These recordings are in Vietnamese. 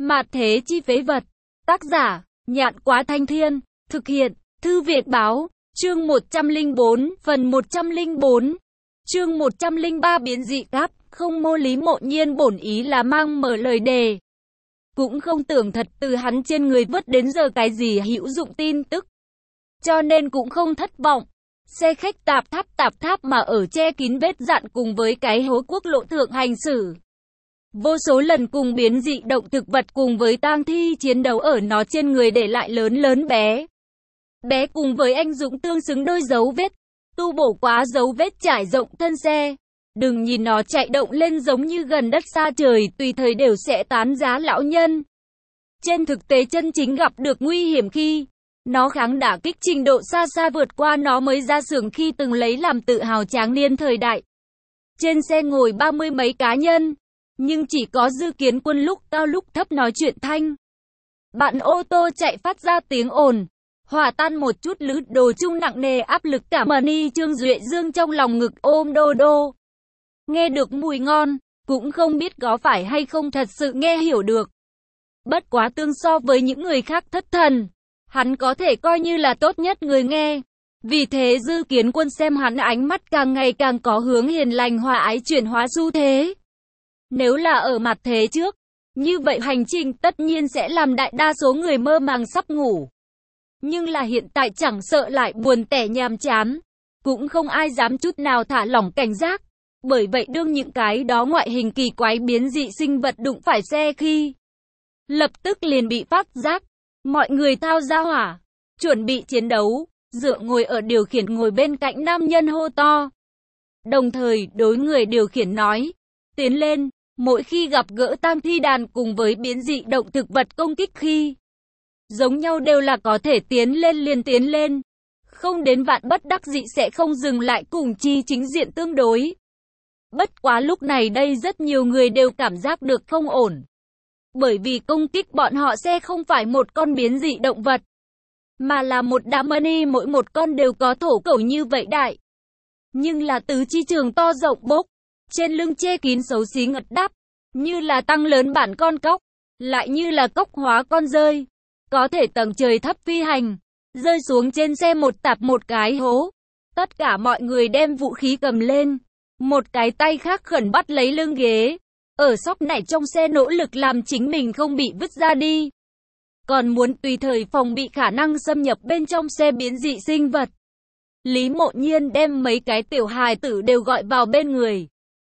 Mạt thế chi phế vật. Tác giả, Nhạn Quá Thanh Thiên. Thực hiện, Thư Việt Báo. Chương 104, phần 104. Chương 103 biến dị cáp. Không mô Lý Mộ Nhiên bổn ý là mang mở lời đề. Cũng không tưởng thật từ hắn trên người vớt đến giờ cái gì hữu dụng tin tức. Cho nên cũng không thất vọng. Xe khách tạp tháp mà ở che kín vết dạn cùng với cái hố quốc lộ thượng hành xử. Vô số lần cùng biến dị động thực vật cùng với tang thi chiến đấu ở nó trên người để lại lớn bé. Bé cùng với anh dũng tương xứng đôi dấu vết. Tu bổ quá dấu vết trải rộng thân xe. Đừng nhìn nó chạy động lên giống như gần đất xa trời, tùy thời đều sẽ tán giá lão nhân. Trên thực tế chân chính gặp được nguy hiểm khi nó kháng đả kích trình độ xa vượt qua nó mới ra xưởng khi từng lấy làm tự hào tráng niên thời đại. Trên xe ngồi 30 mấy cá nhân, nhưng chỉ có Dư Kiến Quân lúc cao lúc thấp nói chuyện thanh. Bạn ô tô chạy phát ra tiếng ồn, hòa tan một chút lứ đồ chung nặng nề áp lực cả mani Trương Duệ Dương trong lòng ngực ôm đô đô. Nghe được mùi ngon, cũng không biết có phải hay không thật sự nghe hiểu được. Bất quá tương so với những người khác thất thần, hắn có thể coi như là tốt nhất người nghe. Vì thế Dư Kiến Quân xem hắn ánh mắt càng ngày càng có hướng hiền lành hòa ái chuyển hóa xu thế. Nếu là ở mặt thế trước, như vậy hành trình tất nhiên sẽ làm đại đa số người mơ màng sắp ngủ. Nhưng là hiện tại chẳng sợ lại buồn tẻ nhàm chán, cũng không ai dám chút nào thả lỏng cảnh giác. Bởi vậy đương những cái đó ngoại hình kỳ quái biến dị sinh vật đụng phải xe khi lập tức liền bị phát giác. Mọi người thao ra hỏa, chuẩn bị chiến đấu, dựa ngồi ở điều khiển ngồi bên cạnh nam nhân hô to. Đồng thời đối người điều khiển nói, tiến lên, mỗi khi gặp gỡ tang thi đàn cùng với biến dị động thực vật công kích khi giống nhau đều là có thể tiến lên liền tiến lên. Không đến vạn bất đắc dĩ sẽ không dừng lại cùng chi chính diện tương đối. Bất quá lúc này đây rất nhiều người đều cảm giác được không ổn. Bởi vì công kích bọn họ xe không phải một con biến dị động vật, mà là một đám mani mỗi một con đều có thổ cẩu như vậy đại. Nhưng là tứ chi trường to rộng bốc, trên lưng che kín xấu xí ngật đáp, như là tăng lớn bản con cóc, lại như là cóc hóa con rơi. Có thể tầng trời thấp phi hành, rơi xuống trên xe một tạp một cái hố. Tất cả mọi người đem vũ khí cầm lên. Một cái tay khác khẩn bắt lấy lưng ghế. Ở sóc nảy trong xe nỗ lực làm chính mình không bị vứt ra đi. Còn muốn tùy thời phòng bị khả năng xâm nhập bên trong xe biến dị sinh vật. Lý Mộ Nhiên đem mấy cái tiểu hài tử đều gọi vào bên người.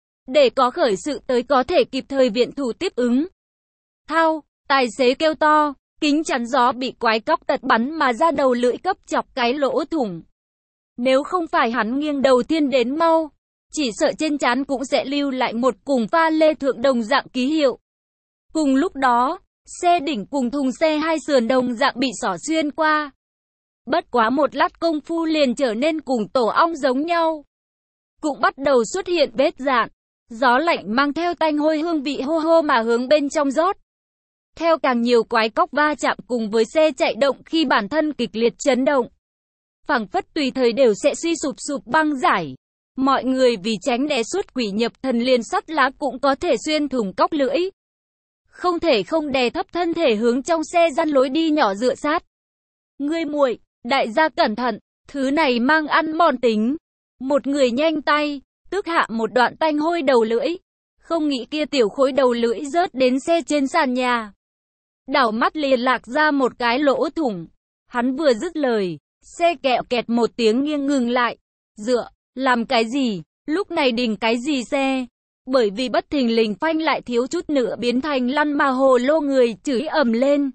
Để có khởi sự tới có thể kịp thời viện thủ tiếp ứng. Thao, tài xế kêu to, kính chắn gió bị quái cóc tật bắn mà ra đầu lưỡi cấp chọc cái lỗ thủng. Nếu không phải hắn nghiêng đầu thiên đến mau, chỉ sợ trên trán cũng sẽ lưu lại một cùng pha lê thượng đồng dạng ký hiệu. Cùng lúc đó, xe đỉnh cùng thùng xe hai sườn đồng dạng bị xỏ xuyên qua. Bất quá một lát công phu liền trở nên cùng tổ ong giống nhau. Cũng bắt đầu xuất hiện vết dạn. Gió lạnh mang theo tanh hôi hương vị hô hô mà hướng bên trong rót. Theo càng nhiều quái cóc va chạm cùng với xe chạy động khi bản thân kịch liệt chấn động. Phảng phất tùy thời đều sẽ suy sụp băng giải. Mọi người vì tránh đè suốt quỷ nhập thần liền sắt lá cũng có thể xuyên thủng cóc lưỡi. Không thể không đè thấp thân thể hướng trong xe gian lối đi nhỏ dựa sát. Ngươi muội, đại gia cẩn thận, thứ này mang ăn mòn tính. Một người nhanh tay, tước hạ một đoạn tanh hôi đầu lưỡi. Không nghĩ kia tiểu khối đầu lưỡi rớt đến xe trên sàn nhà. Đảo mắt liền lạc ra một cái lỗ thủng. Hắn vừa dứt lời, xe kẹo kẹt một tiếng nghiêng ngừng lại. Dựa, làm cái gì? Lúc này đình cái gì xe? Bởi vì bất thình lình phanh lại thiếu chút nữa biến thành lăn mà hồ lô người chửi ầm lên.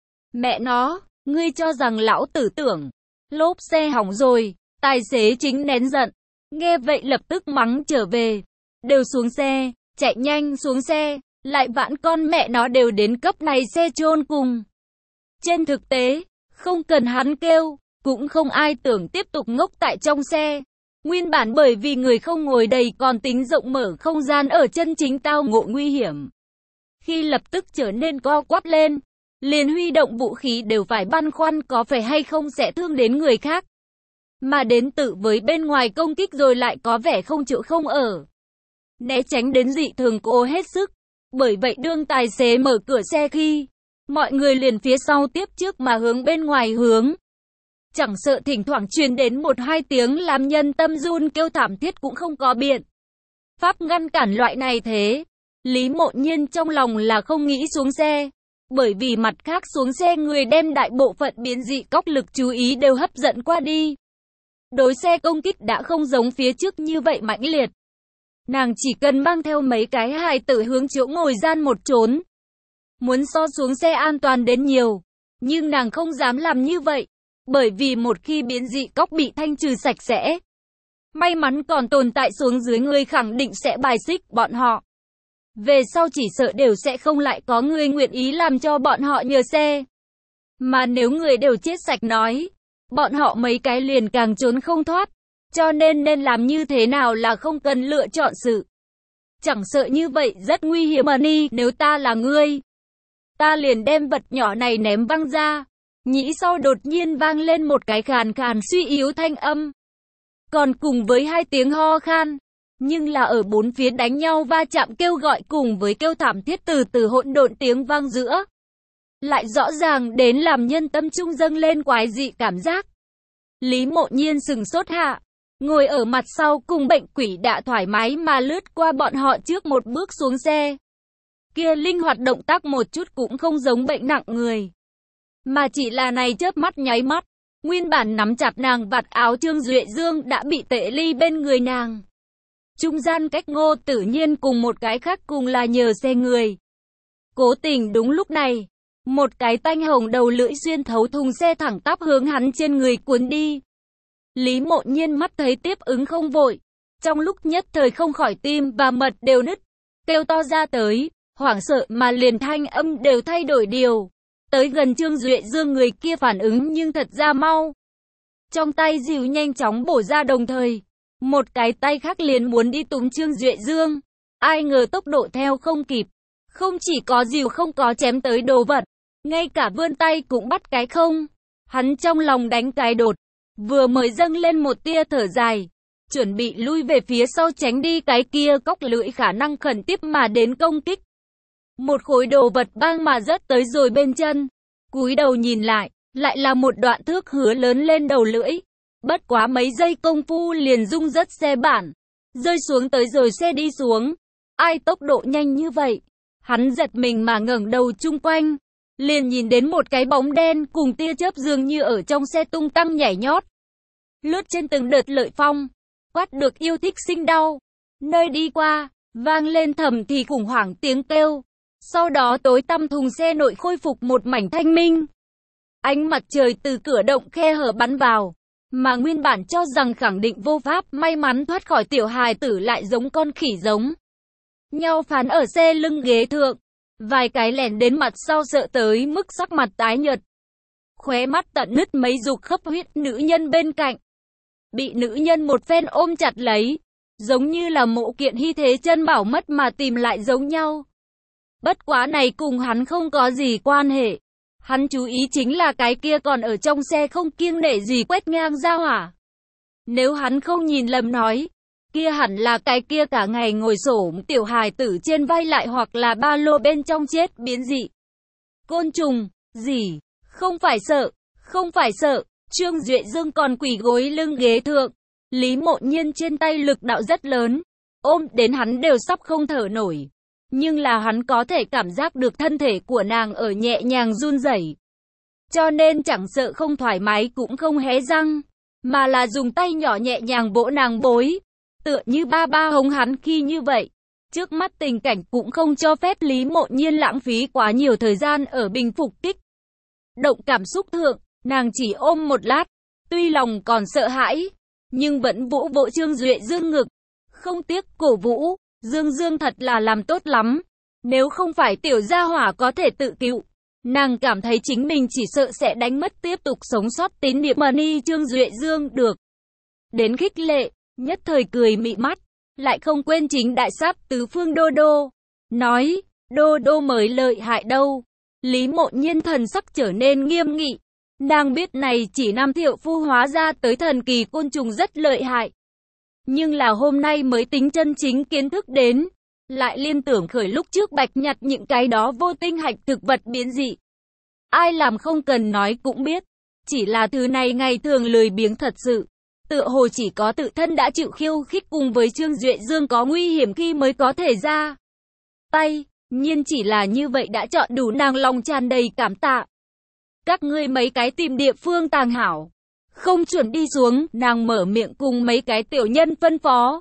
Mẹ nó, ngươi cho rằng lão tử tưởng. Lốp xe hỏng rồi, tài xế chính nén giận. Nghe vậy lập tức mắng trở về. Đều xuống xe, chạy nhanh xuống xe. Lại vãn con mẹ nó đều đến cấp này xe chôn cùng. Trên thực tế, không cần hắn kêu, cũng không ai tưởng tiếp tục ngốc tại trong xe. Nguyên bản bởi vì người không ngồi đầy còn tính rộng mở không gian ở chân chính tao ngộ nguy hiểm. Khi lập tức trở nên co quắp lên, liền huy động vũ khí đều phải băn khoăn có phải hay không sẽ thương đến người khác. Mà đến tự với bên ngoài công kích rồi lại có vẻ không chịu không ở. Né tránh đến dị thường cố hết sức. Bởi vậy đương tài xế mở cửa xe khi, mọi người liền phía sau tiếp trước mà hướng bên ngoài hướng. Chẳng sợ thỉnh thoảng truyền đến một hai tiếng làm nhân tâm run kêu thảm thiết cũng không có biện pháp ngăn cản loại này thế. Lý Mộ Nhiên trong lòng là không nghĩ xuống xe, bởi vì mặt khác xuống xe người đem đại bộ phận biến dị cóc lực chú ý đều hấp dẫn qua đi. Đối xe công kích đã không giống phía trước như vậy mãnh liệt. Nàng chỉ cần mang theo mấy cái hài tử hướng chỗ ngồi gian một trốn. Muốn so xuống xe an toàn đến nhiều, nhưng nàng không dám làm như vậy, bởi vì một khi biến dị cóc bị thanh trừ sạch sẽ, may mắn còn tồn tại xuống dưới người khẳng định sẽ bài xích bọn họ. Về sau chỉ sợ đều sẽ không lại có người nguyện ý làm cho bọn họ nhờ xe. Mà nếu người đều chết sạch nói, bọn họ mấy cái liền càng trốn không thoát. Cho nên làm như thế nào là không cần lựa chọn sự. Chẳng sợ như vậy rất nguy hiểm mà ni, nếu ta là ngươi, ta liền đem vật nhỏ này ném văng ra. Nhĩ sau đột nhiên vang lên một cái khàn khàn suy yếu thanh âm. Còn cùng với hai tiếng ho khan. Nhưng là ở bốn phía đánh nhau va chạm kêu gọi cùng với kêu thảm thiết từ hỗn độn tiếng vang giữa. Lại rõ ràng đến làm nhân tâm trung dâng lên quái dị cảm giác. Lý Mộ Nhiên sừng sốt hạ. Ngồi ở mặt sau cùng bệnh quỷ đã thoải mái mà lướt qua bọn họ trước một bước xuống xe. Kia linh hoạt động tác một chút cũng không giống bệnh nặng người. Mà chỉ là này chớp mắt nháy mắt. Nguyên bản nắm chặt nàng vạt áo Trương Duệ Dương đã bị tệ ly bên người nàng. Trung gian cách Ngô Tử Nhiên cùng một cái khác cùng là nhờ xe người. Cố tình đúng lúc này, một cái tanh hồng đầu lưỡi xuyên thấu thùng xe thẳng tắp hướng hắn trên người cuốn đi. Lý Mộ Nhiên mắt thấy tiếp ứng không vội, trong lúc nhất thời không khỏi tim và mật đều nứt, kêu to ra tới, hoảng sợ mà liền thanh âm đều thay đổi điều. Tới gần Trương Duệ Dương người kia phản ứng nhưng thật ra mau. Trong tay dìu nhanh chóng bổ ra đồng thời, một cái tay khác liền muốn đi túm Trương Duệ Dương. Ai ngờ tốc độ theo không kịp, không chỉ có dìu không có chém tới đồ vật, ngay cả vươn tay cũng bắt cái không. Hắn trong lòng đánh cái đột, vừa mới dâng lên một tia thở dài, chuẩn bị lui về phía sau tránh đi cái kia cóc lưỡi khả năng khẩn tiếp mà đến công kích. Một khối đồ vật bang mà rớt tới rồi bên chân, cúi đầu nhìn lại là một đoạn thước hứa lớn lên đầu lưỡi. Bất quá mấy giây công phu liền rung rớt xe bản, rơi xuống tới rồi xe đi xuống. Ai tốc độ nhanh như vậy? Hắn giật mình mà ngẩng đầu chung quanh, liền nhìn đến một cái bóng đen cùng tia chớp dường như ở trong xe tung tăng nhảy nhót. Lướt trên từng đợt lợi phong, quát được yêu thích sinh đau. Nơi đi qua, vang lên thầm thì khủng hoảng tiếng kêu. Sau đó tối tăm thùng xe nội khôi phục một mảnh thanh minh. Ánh mặt trời từ cửa động khe hở bắn vào, mà nguyên bản cho rằng khẳng định vô pháp may mắn thoát khỏi tiểu hài tử lại giống con khỉ giống nhau phán ở xe lưng ghế thượng. Vài cái lẻn đến mặt sau sợ tới mức sắc mặt tái nhợt, khóe mắt tận nứt mấy dục khắp huyết nữ nhân bên cạnh. Bị nữ nhân một phen ôm chặt lấy, giống như là mộ kiện hy thế chân bảo mất mà tìm lại giống nhau. Bất quá này cùng hắn không có gì quan hệ. Hắn chú ý chính là cái kia còn ở trong xe không kiêng nể gì quét ngang ra hỏa. Nếu hắn không nhìn lầm nói, kia hẳn là cái kia cả ngày ngồi xổm tiểu hài tử trên vai lại hoặc là ba lô bên trong chết biến dị côn trùng, gì, không phải sợ, không phải sợ. Trương Duệ Dương còn quỳ gối lưng ghế thượng, Lý Mộ Nhiên trên tay lực đạo rất lớn, ôm đến hắn đều sắp không thở nổi. Nhưng là hắn có thể cảm giác được thân thể của nàng ở nhẹ nhàng run rẩy, cho nên chẳng sợ không thoải mái cũng không hé răng, mà là dùng tay nhỏ nhẹ nhàng vỗ nàng bối, tựa như ba ba hống hắn khi như vậy. Trước mắt tình cảnh cũng không cho phép Lý Mộ Nhiên lãng phí quá nhiều thời gian ở bình phục kích động cảm xúc thượng, nàng chỉ ôm một lát, tuy lòng còn sợ hãi, nhưng vẫn vỗ vỗ Trương Duệ Dương ngực, không tiếc cổ vũ. Dương Dương thật là làm tốt lắm, nếu không phải tiểu gia hỏa có thể tự cứu, nàng cảm thấy chính mình chỉ sợ sẽ đánh mất tiếp tục sống sót tín niệm mà ni. Trương Duệ Dương được đến khích lệ, nhất thời cười mị mắt, lại không quên chính đại sáp tứ phương Đô Đô, nói, Đô Đô mới lợi hại đâu. Lý Mộ Nhiên thần sắc trở nên nghiêm nghị, nàng biết này chỉ Nam Thiệu Phu hóa ra tới thần kỳ côn trùng rất lợi hại. Nhưng là hôm nay mới tính chân chính kiến thức đến, lại liên tưởng khởi lúc trước Bạch Nhật những cái đó vô tinh hạch thực vật biến dị. Ai làm không cần nói cũng biết, chỉ là thứ này ngày thường lười biếng thật sự. Tựa hồ chỉ có tự thân đã chịu khiêu khích cùng với Trương Duệ Dương có nguy hiểm khi mới có thể ra tay, nhiên chỉ là như vậy đã chọn đủ, nàng lòng tràn đầy cảm tạ. Các ngươi mấy cái tìm địa phương tàng hảo, không chuẩn đi xuống, nàng mở miệng cùng mấy cái tiểu nhân phân phó.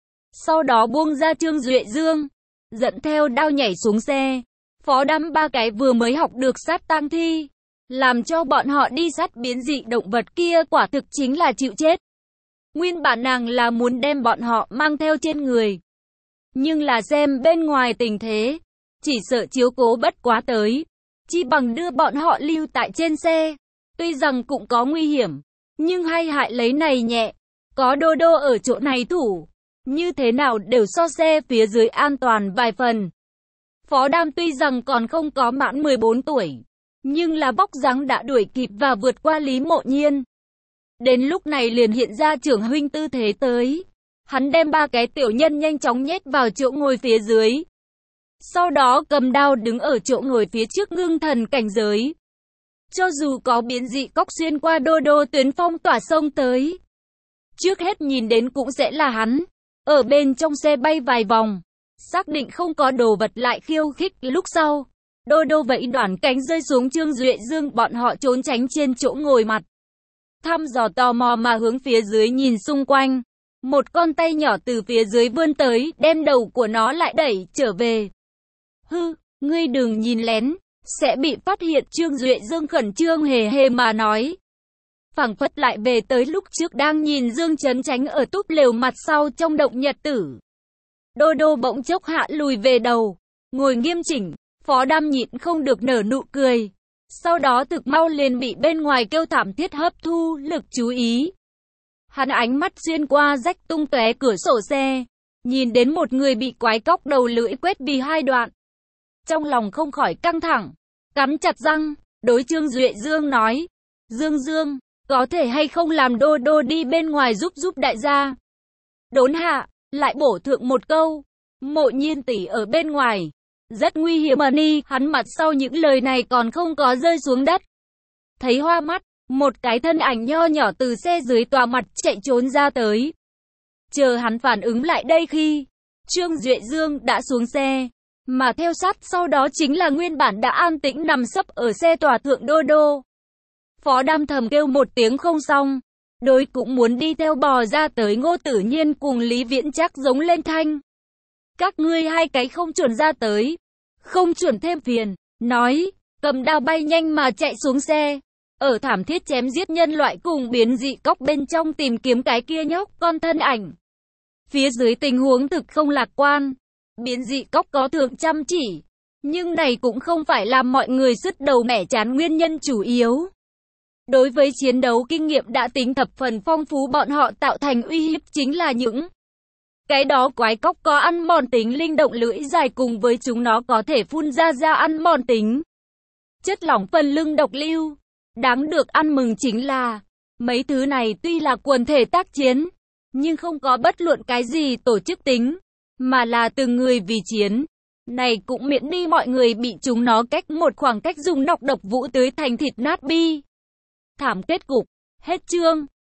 Sau đó buông ra Trương Duệ Dương, dẫn theo đao nhảy xuống xe, phó đám ba cái vừa mới học được sát tang thi, làm cho bọn họ đi sát biến dị động vật kia quả thực chính là chịu chết. Nguyên bản nàng là muốn đem bọn họ mang theo trên người, nhưng là xem bên ngoài tình thế, chỉ sợ chiếu cố bất quá tới, chi bằng đưa bọn họ lưu tại trên xe. Tuy rằng cũng có nguy hiểm, nhưng hay hại lấy này nhẹ, có Đô Đô ở chỗ này thủ, như thế nào đều so xe phía dưới an toàn vài phần. Phó Đam tuy rằng còn không có mãn 14 tuổi, nhưng là vóc dáng đã đuổi kịp và vượt qua Lý Mộ Nhiên. Đến lúc này liền hiện ra trưởng huynh tư thế tới. Hắn đem ba cái tiểu nhân nhanh chóng nhét vào chỗ ngồi phía dưới. Sau đó cầm đao đứng ở chỗ ngồi phía trước ngưng thần cảnh giới. Cho dù có biến dị cóc xuyên qua Đô Đô tuyến phong tỏa sông tới, trước hết nhìn đến cũng sẽ là hắn. Ở bên trong xe bay vài vòng, xác định không có đồ vật lại khiêu khích. Lúc sau, Đô Đô vẫy đoạn cánh rơi xuống, Trương Duệ Dương bọn họ trốn tránh trên chỗ ngồi mặt. Thăm dò tò mò mà hướng phía dưới nhìn xung quanh. Một con tay nhỏ từ phía dưới vươn tới, đem đầu của nó lại đẩy trở về. Hư, ngươi đừng nhìn lén, sẽ bị phát hiện, Trương Duệ Dương khẩn trương hề hề mà nói. Phảng phất lại về tới lúc trước đang nhìn Dương Chấn tránh ở túp lều mặt sau trong động nhật tử. Đô Đô bỗng chốc hạ lùi về đầu, ngồi nghiêm chỉnh, Phó Đam nhịn không được nở nụ cười. Sau đó thực mau liền bị bên ngoài kêu thảm thiết hấp thu lực chú ý. Hắn ánh mắt xuyên qua rách tung tóe cửa sổ xe, nhìn đến một người bị quái cóc đầu lưỡi quét vì hai đoạn. Trong lòng không khỏi căng thẳng, cắn chặt răng, đối Trương Duệ Dương nói, Dương Dương, có thể hay không làm Đô Đô đi bên ngoài giúp đại gia. Đốn hạ, lại bổ thượng một câu, Mộ Nhiên tỷ ở bên ngoài, rất nguy hiểm mà ni. Hắn mặt sau những lời này còn không có rơi xuống đất, thấy hoa mắt, một cái thân ảnh nho nhỏ từ xe dưới tòa mặt chạy trốn ra tới. Chờ hắn phản ứng lại đây khi Trương Duệ Dương đã xuống xe, mà theo sát sau đó chính là nguyên bản đã an tĩnh nằm sấp ở xe tòa thượng Đô Đô. Phó Đam thầm kêu một tiếng không xong, đối cũng muốn đi theo bò ra tới Ngô Tử Nhiên cùng Lý Viễn Trác giống lên thanh. Các ngươi hai cái không chuẩn ra tới, không chuẩn thêm phiền, nói, cầm đao bay nhanh mà chạy xuống xe. Ở thảm thiết chém giết nhân loại cùng biến dị cóc bên trong tìm kiếm cái kia nhóc con thân ảnh. Phía dưới tình huống thực không lạc quan, biến dị cóc có thượng chăm chỉ, nhưng này cũng không phải làm mọi người sứt đầu mẻ chán nguyên nhân chủ yếu. Đối với chiến đấu kinh nghiệm đã tính thập phần phong phú, bọn họ tạo thành uy hiếp chính là những cái đó quái cóc có ăn mòn tính linh động lưỡi dài, cùng với chúng nó có thể phun ra ăn mòn tính chất lỏng phần lưng độc lưu. Đáng được ăn mừng chính là, mấy thứ này tuy là quần thể tác chiến, nhưng không có bất luận cái gì tổ chức tính, mà là từng người vì chiến. Này cũng miễn đi mọi người bị chúng nó cách một khoảng cách dùng nọc độc vũ tưới thành thịt nát bi. Thảm kết cục, hết chương.